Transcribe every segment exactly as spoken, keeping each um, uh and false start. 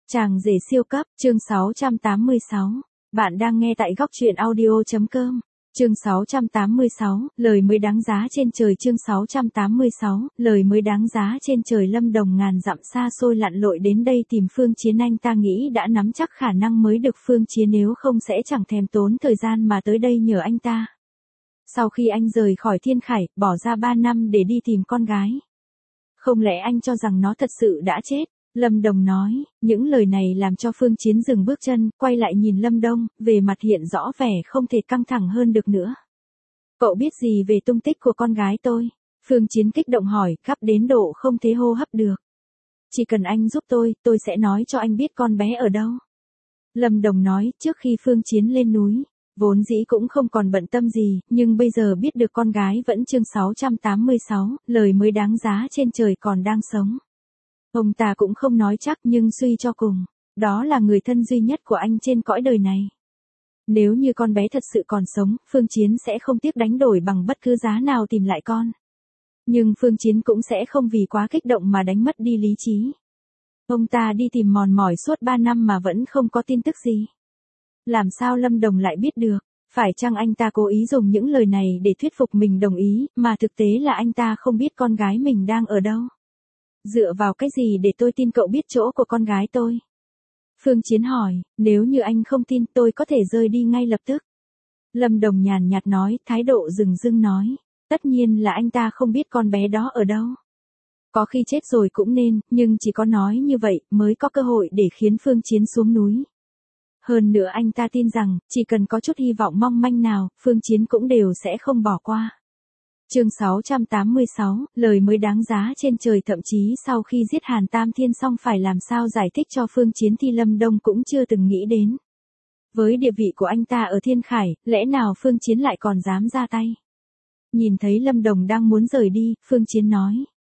Chàng rể siêu cấp, chương sáu trăm tám mươi sáu. Bạn đang nghe tại góc truyện audio.com. Chương sáu trăm tám mươi sáu, lời mới đáng giá trên trời. Chương sáu trăm tám mươi sáu, lời mới đáng giá trên trời. Lâm Đồng ngàn dặm xa xôi lặn lội đến đây tìm Phương Chiến, anh ta nghĩ đã nắm chắc khả năng mới được Phương Chiến, nếu không sẽ chẳng thèm tốn thời gian mà tới đây nhờ anh ta. Sau khi anh rời khỏi Thiên Khải, bỏ ra ba năm để đi tìm con gái. Không lẽ anh cho rằng nó thật sự đã chết? Lâm Đồng nói, những lời này làm cho Phương Chiến dừng bước chân, quay lại nhìn Lâm Đông, về mặt hiện rõ vẻ không thể căng thẳng hơn được nữa. Cậu biết gì về tung tích của con gái tôi? Phương Chiến kích động hỏi, gấp đến độ không thể hô hấp được. Chỉ cần anh giúp tôi, tôi sẽ nói cho anh biết con bé ở đâu. Lâm Đồng nói, trước khi Phương Chiến lên núi, vốn dĩ cũng không còn bận tâm gì, nhưng bây giờ biết được con gái vẫn. Chương sáu trăm tám mươi sáu, lời mới đáng giá trên trời còn đang sống. Ông ta cũng không nói chắc, nhưng suy cho cùng, đó là người thân duy nhất của anh trên cõi đời này. Nếu như con bé thật sự còn sống, Phương Chiến sẽ không tiếc đánh đổi bằng bất cứ giá nào tìm lại con. Nhưng Phương Chiến cũng sẽ không vì quá kích động mà đánh mất đi lý trí. Ông ta đi tìm mòn mỏi suốt ba năm mà vẫn không có tin tức gì. Làm sao Lâm Đồng lại biết được? Phải chăng anh ta cố ý dùng những lời này để thuyết phục mình đồng ý, mà thực tế là anh ta không biết con gái mình đang ở đâu? Dựa vào cái gì để tôi tin cậu biết chỗ của con gái tôi? Phương Chiến hỏi, nếu như anh không tin tôi có thể rời đi ngay lập tức. Lâm Đồng nhàn nhạt nói, thái độ dừng dưng nói, tất nhiên là anh ta không biết con bé đó ở đâu. Có khi chết rồi cũng nên, nhưng chỉ có nói như vậy mới có cơ hội để khiến Phương Chiến xuống núi. Hơn nữa anh ta tin rằng, chỉ cần có chút hy vọng mong manh nào, Phương Chiến cũng đều sẽ không bỏ qua. Chương sáu trăm tám mươi sáu, lời mới đáng giá trên trời. Thậm chí sau khi giết Hàn Tam Thiên xong phải làm sao giải thích cho Phương Chiến thì Lâm Đông cũng chưa từng nghĩ đến. Với địa vị của anh ta ở Thiên Khải, lẽ nào Phương Chiến lại còn dám ra tay? Nhìn thấy Lâm Đồng đang muốn rời đi, Phương Chiến nói.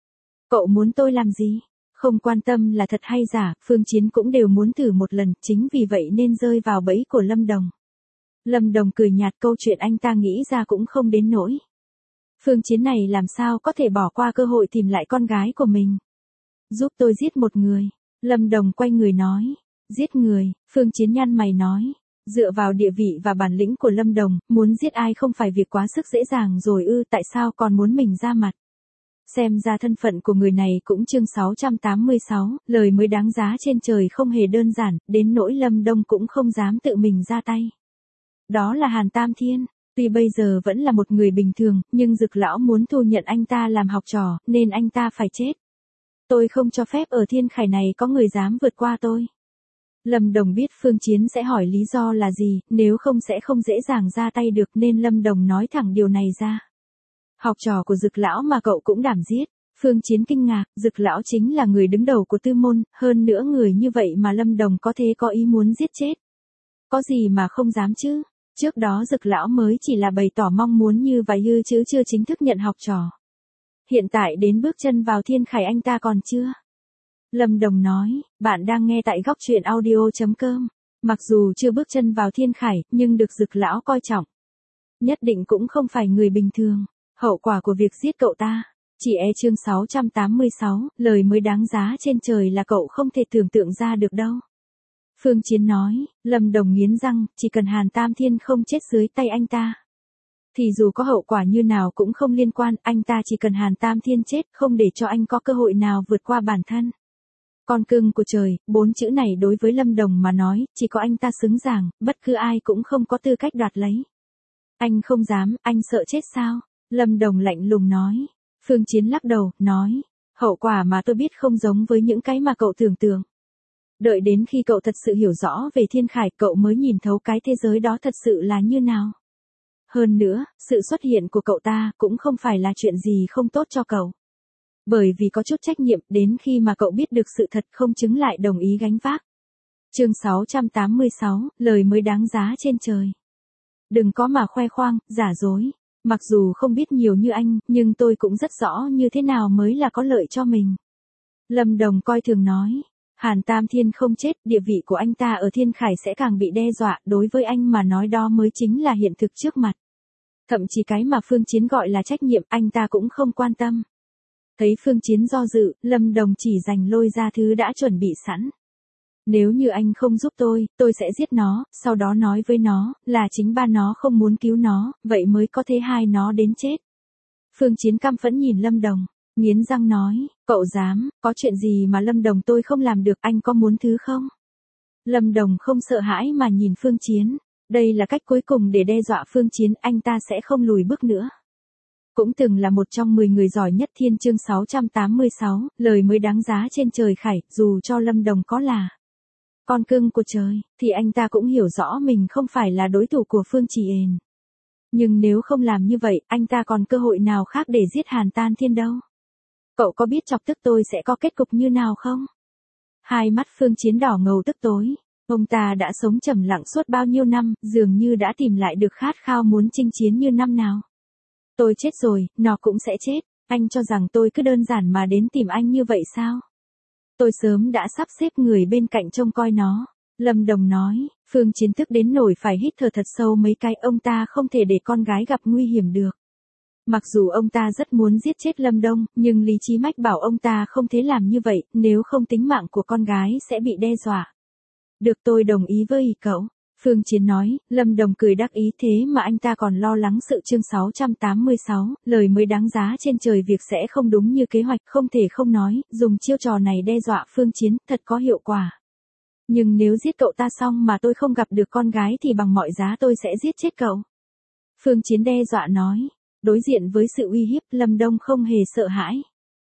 Cậu muốn tôi làm gì? Không quan tâm là thật hay giả, Phương Chiến cũng đều muốn thử một lần, chính vì vậy nên rơi vào bẫy của Lâm Đồng. Lâm Đồng cười nhạt, câu chuyện anh ta nghĩ ra cũng không đến nỗi. Phương Chiến này làm sao có thể bỏ qua cơ hội tìm lại con gái của mình. Giúp tôi giết một người. Lâm Đồng quay người nói. Giết người, Phương Chiến nhăn mày nói. Dựa vào địa vị và bản lĩnh của Lâm Đồng, muốn giết ai không phải việc quá sức dễ dàng rồi ư, tại sao còn muốn mình ra mặt? Xem ra thân phận của người này cũng. Chương sáu trăm tám mươi sáu, lời mới đáng giá trên trời không hề đơn giản, đến nỗi Lâm Đông cũng không dám tự mình ra tay. Đó là Hàn Tam Thiên. Tuy bây giờ vẫn là một người bình thường, nhưng Dực lão muốn thu nhận anh ta làm học trò, nên anh ta phải chết. Tôi không cho phép ở Thiên Khải này có người dám vượt qua tôi. Lâm Đồng biết Phương Chiến sẽ hỏi lý do là gì, nếu không sẽ không dễ dàng ra tay được, nên Lâm Đồng nói thẳng điều này ra. Học trò của Dực lão mà cậu cũng đảm giết? Phương Chiến kinh ngạc, Dực lão chính là người đứng đầu của tư môn, hơn nữa người như vậy mà Lâm Đồng có thể có ý muốn giết chết. Có gì mà không dám chứ? Trước đó Dực lão mới chỉ là bày tỏ mong muốn như vài hư chứ chưa chính thức nhận học trò. Hiện tại đến bước chân vào Thiên Khải anh ta còn chưa. Lâm Đồng nói, bạn đang nghe tại góc truyện audio.com. Mặc dù chưa bước chân vào Thiên Khải, nhưng được Dực lão coi trọng. Nhất định cũng không phải người bình thường. Hậu quả của việc giết cậu ta. Chỉ e chương sáu trăm tám mươi sáu, lời mới đáng giá trên trời là cậu không thể tưởng tượng ra được đâu. Phương Chiến nói, Lâm Đồng nghiến răng, chỉ cần Hàn Tam Thiên không chết dưới tay anh ta. Thì dù có hậu quả như nào cũng không liên quan, anh ta chỉ cần Hàn Tam Thiên chết, không để cho anh có cơ hội nào vượt qua bản thân. Con cưng của trời, bốn chữ này đối với Lâm Đồng mà nói, chỉ có anh ta xứng ràng, bất cứ ai cũng không có tư cách đoạt lấy. Anh không dám, anh sợ chết sao? Lâm Đồng lạnh lùng nói. Phương Chiến lắc đầu, nói, hậu quả mà tôi biết không giống với những cái mà cậu tưởng tượng. Đợi đến khi cậu thật sự hiểu rõ về Thiên Khải, cậu mới nhìn thấu cái thế giới đó thật sự là như nào. Hơn nữa, sự xuất hiện của cậu ta cũng không phải là chuyện gì không tốt cho cậu. Bởi vì có chút trách nhiệm, đến khi mà cậu biết được sự thật không chứng lại đồng ý gánh vác. Chương sáu trăm tám mươi sáu, lời mới đáng giá trên trời. Đừng có mà khoe khoang, giả dối. Mặc dù không biết nhiều như anh, nhưng tôi cũng rất rõ như thế nào mới là có lợi cho mình. Lâm Đồng coi thường nói. Hàn Tam Thiên không chết, địa vị của anh ta ở Thiên Khải sẽ càng bị đe dọa, đối với anh mà nói đó mới chính là hiện thực trước mặt. Thậm chí cái mà Phương Chiến gọi là trách nhiệm, anh ta cũng không quan tâm. Thấy Phương Chiến do dự, Lâm Đồng chỉ dành lôi ra thứ đã chuẩn bị sẵn. Nếu như anh không giúp tôi, tôi sẽ giết nó, sau đó nói với nó, là chính ba nó không muốn cứu nó, vậy mới có thế hai nó đến chết. Phương Chiến căm phẫn nhìn Lâm Đồng, nghiến răng nói, cậu dám, có chuyện gì mà Lâm Đồng tôi không làm được, anh có muốn thứ không? Lâm Đồng không sợ hãi mà nhìn Phương Chiến, đây là cách cuối cùng để đe dọa Phương Chiến, anh ta sẽ không lùi bước nữa. Cũng từng là một trong mười người giỏi nhất thiên chương sáu trăm tám mươi sáu, lời mới đáng giá trên trời khải, dù cho Lâm Đồng có là con cưng của trời, thì anh ta cũng hiểu rõ mình không phải là đối thủ của Phương Chỉ Ền. Nhưng nếu không làm như vậy, anh ta còn cơ hội nào khác để giết Hàn Tan Thiên đâu. Cậu có biết chọc tức tôi sẽ có kết cục như nào không? Hai mắt Phương Chiến đỏ ngầu tức tối. Ông ta đã sống trầm lặng suốt bao nhiêu năm, dường như đã tìm lại được khát khao muốn chinh chiến như năm nào. Tôi chết rồi, nó cũng sẽ chết. Anh cho rằng tôi cứ đơn giản mà đến tìm anh như vậy sao? Tôi sớm đã sắp xếp người bên cạnh trông coi nó. Lâm Đồng nói, Phương Chiến tức đến nổi phải hít thở thật sâu mấy cái, ông ta không thể để con gái gặp nguy hiểm được. Mặc dù ông ta rất muốn giết chết Lâm Đông, nhưng lý trí mách bảo ông ta không thể làm như vậy, nếu không tính mạng của con gái sẽ bị đe dọa. Được, tôi đồng ý với ý cậu. Phương Chiến nói, Lâm Đồng cười đắc ý, thế mà anh ta còn lo lắng sự chương sáu trăm tám mươi sáu, lời mới đáng giá trên trời, việc sẽ không đúng như kế hoạch, không thể không nói, dùng chiêu trò này đe dọa Phương Chiến, thật có hiệu quả. Nhưng nếu giết cậu ta xong mà tôi không gặp được con gái thì bằng mọi giá tôi sẽ giết chết cậu. Phương Chiến đe dọa nói, đối diện với sự uy hiếp, Lâm Đông không hề sợ hãi.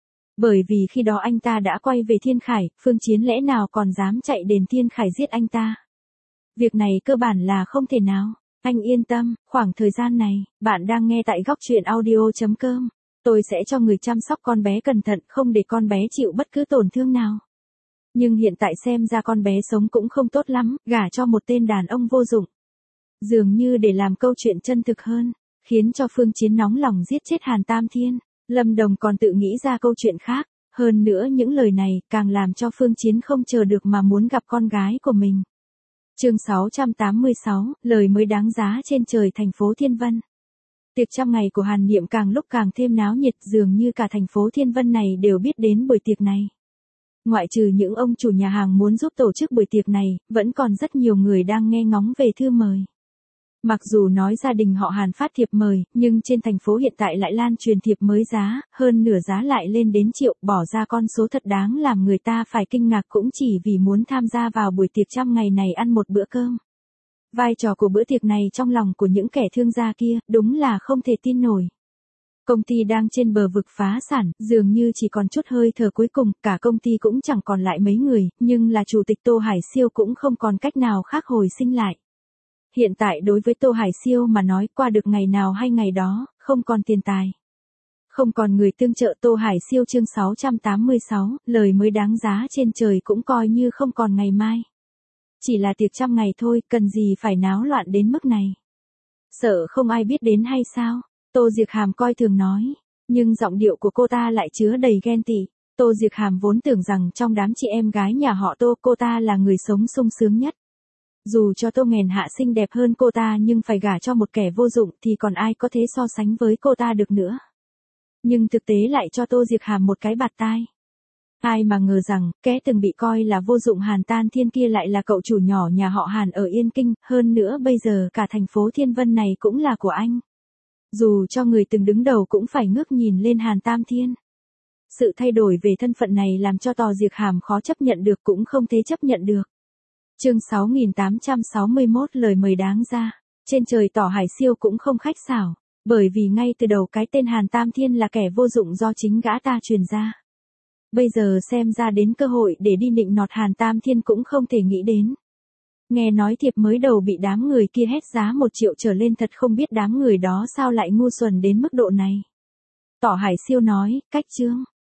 Bởi vì khi đó anh ta đã quay về Thiên Khải, Phương Chiến lẽ nào còn dám chạy đến Thiên Khải giết anh ta. Việc này cơ bản là không thể nào. Anh yên tâm, khoảng thời gian này, bạn đang nghe tại góc truyện audio chấm com. Tôi sẽ cho người chăm sóc con bé cẩn thận, không để con bé chịu bất cứ tổn thương nào. Nhưng hiện tại xem ra con bé sống cũng không tốt lắm, gả cho một tên đàn ông vô dụng. Dường như để làm câu chuyện chân thực hơn, khiến cho Phương Chiến nóng lòng giết chết Hàn Tam Thiên. Lâm Đồng còn tự nghĩ ra câu chuyện khác, hơn nữa những lời này càng làm cho Phương Chiến không chờ được mà muốn gặp con gái của mình. Chương sáu trăm tám mươi sáu, lời mới đáng giá trên trời thành phố Thiên Vân. Tiệc trăm ngày của Hàn Niệm càng lúc càng thêm náo nhiệt, dường như cả thành phố Thiên Vân này đều biết đến buổi tiệc này. Ngoại trừ những ông chủ nhà hàng muốn giúp tổ chức buổi tiệc này, vẫn còn rất nhiều người đang nghe ngóng về thư mời. Mặc dù nói gia đình họ Hàn phát thiệp mời, nhưng trên thành phố hiện tại lại lan truyền thiệp mới giá, hơn nửa giá lại lên đến triệu, bỏ ra con số thật đáng làm người ta phải kinh ngạc, cũng chỉ vì muốn tham gia vào buổi tiệc trăm ngày này ăn một bữa cơm. Vai trò của bữa tiệc này trong lòng của những kẻ thương gia kia, đúng là không thể tin nổi. Công ty đang trên bờ vực phá sản, dường như chỉ còn chút hơi thở cuối cùng, cả công ty cũng chẳng còn lại mấy người, nhưng là chủ tịch Tô Hải Siêu cũng không còn cách nào khác hồi sinh lại. Hiện tại đối với Tô Hải Siêu mà nói, qua được ngày nào hay ngày đó, không còn tiền tài, không còn người tương trợ, Tô Hải Siêu chương sáu trăm tám mươi sáu, lời mới đáng giá trên trời cũng coi như không còn ngày mai. Chỉ là tiệc trăm ngày thôi, cần gì phải náo loạn đến mức này. Sợ không ai biết đến hay sao? Tô Diệc Hàm coi thường nói, nhưng giọng điệu của cô ta lại chứa đầy ghen tị. Tô Diệc Hàm vốn tưởng rằng trong đám chị em gái nhà họ Tô, cô ta là người sống sung sướng nhất. Dù cho Tô Nghèn Hạ xinh đẹp hơn cô ta nhưng phải gả cho một kẻ vô dụng thì còn ai có thể so sánh với cô ta được nữa. Nhưng thực tế lại cho Tô Diệc Hàm một cái bạt tai. Ai mà ngờ rằng, kẻ từng bị coi là vô dụng Hàn Tan Thiên kia lại là cậu chủ nhỏ nhà họ Hàn ở Yên Kinh, hơn nữa bây giờ cả thành phố Thiên Vân này cũng là của anh. Dù cho người từng đứng đầu cũng phải ngước nhìn lên Hàn Tam Thiên. Sự thay đổi về thân phận này làm cho Tô Diệc Hàm khó chấp nhận được, cũng không thể chấp nhận được. Chương sáu nghìn tám trăm sáu mươi mốt, lời mời đáng ra. Trên trời Tô Hải Siêu cũng không khách sảo, bởi vì ngay từ đầu cái tên Hàn Tam Thiên là kẻ vô dụng do chính gã ta truyền ra. Bây giờ xem ra đến cơ hội để đi nịnh nọt Hàn Tam Thiên cũng không thể nghĩ đến. Nghe nói thiệp mới đầu bị đám người kia hét giá một triệu trở lên, thật không biết đám người đó sao lại ngu xuẩn đến mức độ này. Tô Hải Siêu nói, cách chương,